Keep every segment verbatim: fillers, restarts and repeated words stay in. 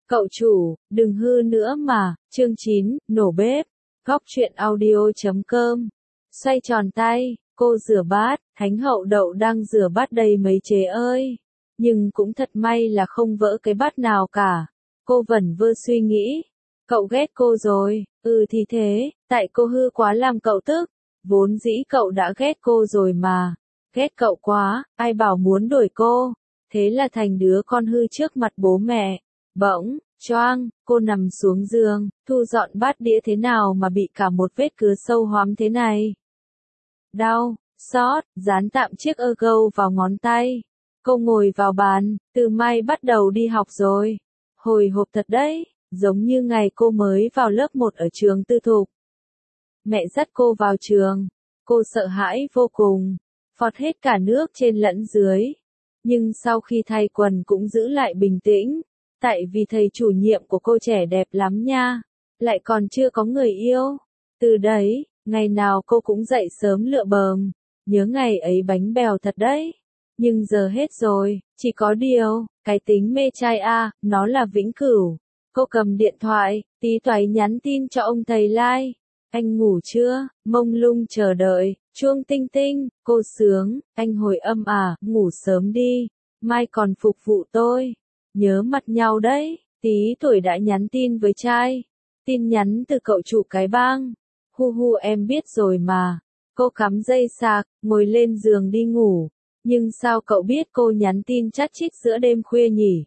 Cậu chủ, đừng hư nữa mà, chương chín, nổ bếp, góc truyện audio chấm com. Xoay tròn tay, cô rửa bát, Thánh hậu đậu đang rửa bát đầy mấy chế ơi. Nhưng cũng thật may là không vỡ cái bát nào cả. Cô vẩn vơ suy nghĩ. Cậu ghét cô rồi, ừ thì thế, tại cô hư quá làm cậu tức. Vốn dĩ cậu đã ghét cô rồi mà. Ghét cậu quá, ai bảo muốn đuổi cô. Thế là thành đứa con hư trước mặt bố mẹ. Bỗng, choang, cô nằm xuống giường, thu dọn bát đĩa thế nào mà bị cả một vết cứa sâu hoắm thế này. Đau, xót, dán tạm chiếc ơ gâu vào ngón tay. Cô ngồi vào bàn, từ mai bắt đầu đi học rồi. Hồi hộp thật đấy, giống như ngày cô mới vào lớp một ở trường tư thục. Mẹ dắt cô vào trường, cô sợ hãi vô cùng, phọt hết cả nước trên lẫn dưới. Nhưng sau khi thay quần cũng giữ lại bình tĩnh. Tại vì thầy chủ nhiệm của cô trẻ đẹp lắm nha, lại còn chưa có người yêu. Từ đấy, ngày nào cô cũng dậy sớm lựa bờm, nhớ ngày ấy bánh bèo thật đấy. Nhưng giờ hết rồi, chỉ có điều, cái tính mê trai a, nó là vĩnh cửu. Cô cầm điện thoại, tí toái nhắn tin cho ông thầy Lai. Anh ngủ chưa? Mông lung chờ đợi, chuông tinh tinh, cô sướng, anh hồi âm à, ngủ sớm đi, mai còn phục vụ tôi. Nhớ mặt nhau đấy, tí tuổi đã nhắn tin với trai. Tin nhắn từ cậu chủ cái bang. Hu hu em biết rồi mà. Cô cắm dây sạc, ngồi lên giường đi ngủ. Nhưng sao cậu biết cô nhắn tin chát chít giữa đêm khuya nhỉ?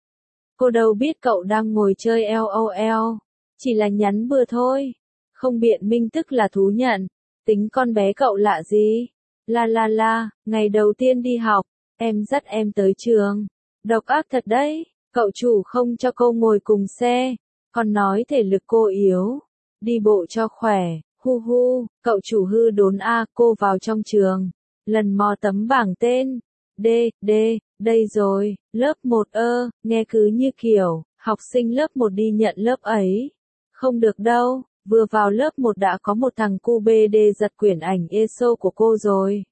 Cô đâu biết cậu đang ngồi chơi LOL. Chỉ là nhắn bừa thôi. Không biện minh tức là thú nhận. Tính con bé cậu lạ gì? La la la, ngày đầu tiên đi học, em dắt em tới trường. Độc ác thật đấy, cậu chủ không cho cô ngồi cùng xe, còn nói thể lực cô yếu, đi bộ cho khỏe, hu hu, cậu chủ hư đốn a, cô vào trong trường, lần mò tấm bảng tên, D, D, đây rồi, lớp một ơ, nghe cứ như kiểu, học sinh lớp một đi nhận lớp ấy, không được đâu, vừa vào lớp một đã có một thằng cu bê đê giật quyển ảnh e ét o của cô rồi.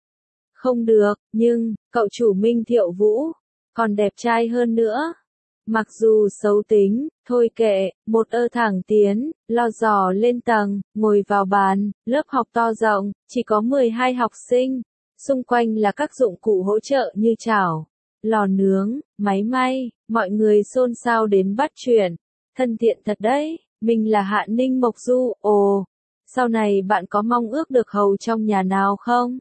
Không được, nhưng, cậu chủ Minh Thiệu Vũ, còn đẹp trai hơn nữa. Mặc dù xấu tính, thôi kệ, một ơ thẳng tiến, lo dò lên tầng, ngồi vào bàn, lớp học to rộng, chỉ có mười hai học sinh. Xung quanh là các dụng cụ hỗ trợ như chảo, lò nướng, máy may, mọi người xôn xao đến bắt chuyện. Thân thiện thật đấy, mình là Hạ Ninh Mộc Du, ồ, sau này bạn có mong ước được hầu trong nhà nào không?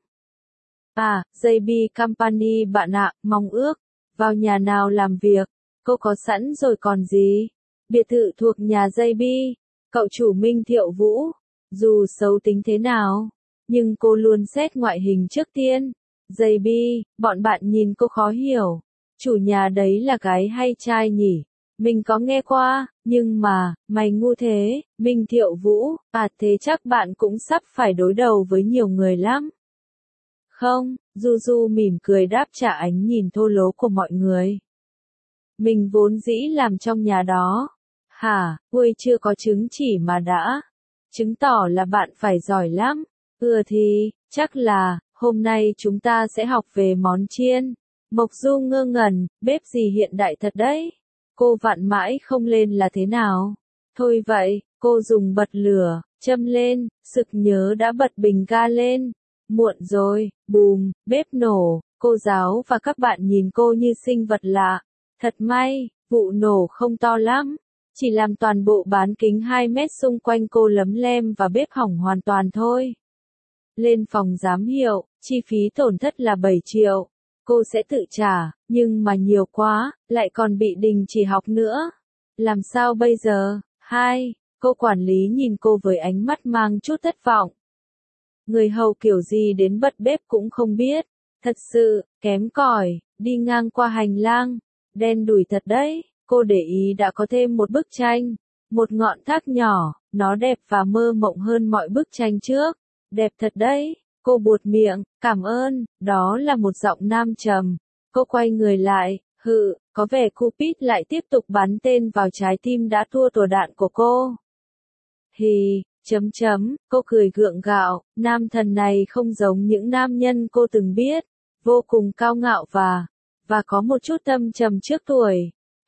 À, gi bê Company bạn ạ, mong ước. Vào nhà nào làm việc, cô có sẵn rồi còn gì. Biệt thự thuộc nhà gi bê, cậu chủ Minh Thiệu Vũ, dù xấu tính thế nào, nhưng cô luôn xét ngoại hình trước tiên. gi bê, bọn bạn nhìn cô khó hiểu. Chủ nhà đấy là gái hay trai nhỉ? Mình có nghe qua, nhưng mà, mày ngu thế, Minh Thiệu Vũ, à thế chắc bạn cũng sắp phải đối đầu với nhiều người lắm. Không, Du Du mỉm cười đáp trả ánh nhìn thô lỗ của mọi người. Mình vốn dĩ làm trong nhà đó. Hả, ui chưa có chứng chỉ mà đã. Chứng tỏ là bạn phải giỏi lắm. Ừ thì, chắc là, hôm nay chúng ta sẽ học về món chiên. Mộc Du ngơ ngẩn, bếp gì hiện đại thật đấy. Cô vặn mãi không lên là thế nào? Thôi vậy, cô dùng bật lửa, châm lên, sực nhớ đã bật bình ga lên. Muộn rồi, bùm, bếp nổ, cô giáo và các bạn nhìn cô như sinh vật lạ. Thật may, vụ nổ không to lắm, chỉ làm toàn bộ bán kính hai mét xung quanh cô lấm lem và bếp hỏng hoàn toàn thôi. Lên phòng giám hiệu, chi phí tổn thất là bảy triệu. Cô sẽ tự trả, nhưng mà nhiều quá, lại còn bị đình chỉ học nữa. Làm sao bây giờ? Hai, cô quản lý nhìn cô với ánh mắt mang chút thất vọng. Người hầu kiểu gì đến bật bếp cũng không biết. Thật sự, kém cỏi, đi ngang qua hành lang. Đen đủi thật đấy, cô để ý đã có thêm một bức tranh. Một ngọn thác nhỏ, nó đẹp và mơ mộng hơn mọi bức tranh trước. Đẹp thật đấy, cô buột miệng, cảm ơn, đó là một giọng nam trầm. Cô quay người lại, hự, có vẻ Cupid lại tiếp tục bắn tên vào trái tim đã thua tổ đạn của cô. Hì. Chấm chấm, cô cười gượng gạo, nam thần này không giống những nam nhân cô từng biết, vô cùng cao ngạo và, và có một chút thâm trầm trước tuổi.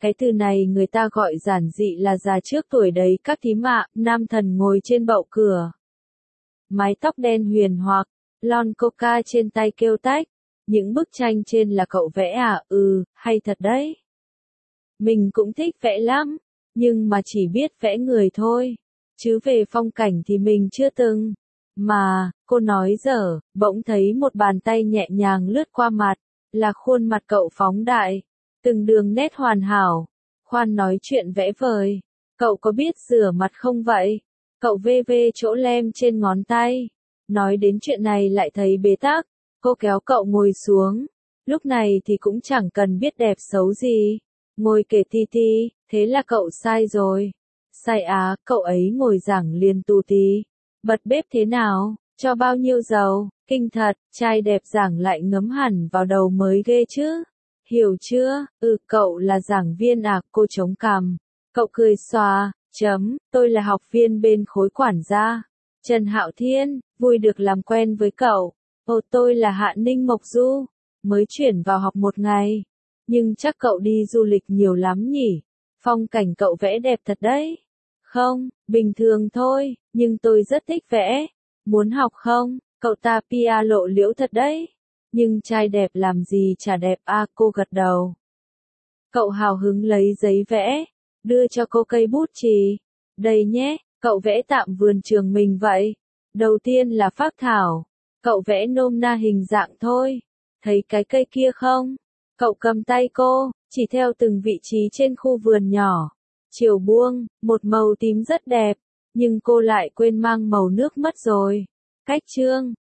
Cái từ này người ta gọi giản dị là già trước tuổi đấy các thím ạ. Nam thần ngồi trên bậu cửa. Mái tóc đen huyền hoặc, lon coca trên tay kêu tách. Những bức tranh trên là cậu vẽ à? Ừ, hay thật đấy. Mình cũng thích vẽ lắm, nhưng mà chỉ biết vẽ người thôi. Chứ về phong cảnh thì mình chưa từng. Mà, cô nói dở, bỗng thấy một bàn tay nhẹ nhàng lướt qua mặt, là khuôn mặt cậu phóng đại, từng đường nét hoàn hảo. Khoan nói chuyện vẽ vời, cậu có biết rửa mặt không vậy? Cậu vê vê chỗ lem trên ngón tay. Nói đến chuyện này lại thấy bế tắc, cô kéo cậu ngồi xuống. Lúc này thì cũng chẳng cần biết đẹp xấu gì. Ngồi kể ti ti, thế là cậu sai rồi. Sai á, cậu ấy ngồi giảng liền tù tí. Bật bếp thế nào, cho bao nhiêu dầu, kinh thật, trai đẹp giảng lại ngấm hẳn vào đầu mới ghê chứ. Hiểu chưa? Ừ, cậu là giảng viên à? Cô chống cằm. Cậu cười xòa, chấm, tôi là học viên bên khối quản gia. Trần Hạo Thiên, vui được làm quen với cậu. Ồ, tôi là Hạ Ninh Mộc Du, mới chuyển vào học một ngày. Nhưng chắc cậu đi du lịch nhiều lắm nhỉ? Phong cảnh cậu vẽ đẹp thật đấy. Không, bình thường thôi, nhưng tôi rất thích vẽ. Muốn học không? Cậu ta pia lộ liễu thật đấy. Nhưng trai đẹp làm gì chả đẹp à? Cô gật đầu. Cậu hào hứng lấy giấy vẽ, đưa cho cô cây bút chì. Đây nhé, cậu vẽ tạm vườn trường mình vậy. Đầu tiên là phác thảo. Cậu vẽ nôm na hình dạng thôi. Thấy cái cây kia không? Cậu cầm tay cô, chỉ theo từng vị trí trên khu vườn nhỏ. Chiều buông, một màu tím rất đẹp, nhưng cô lại quên mang màu nước mất rồi. Cách chương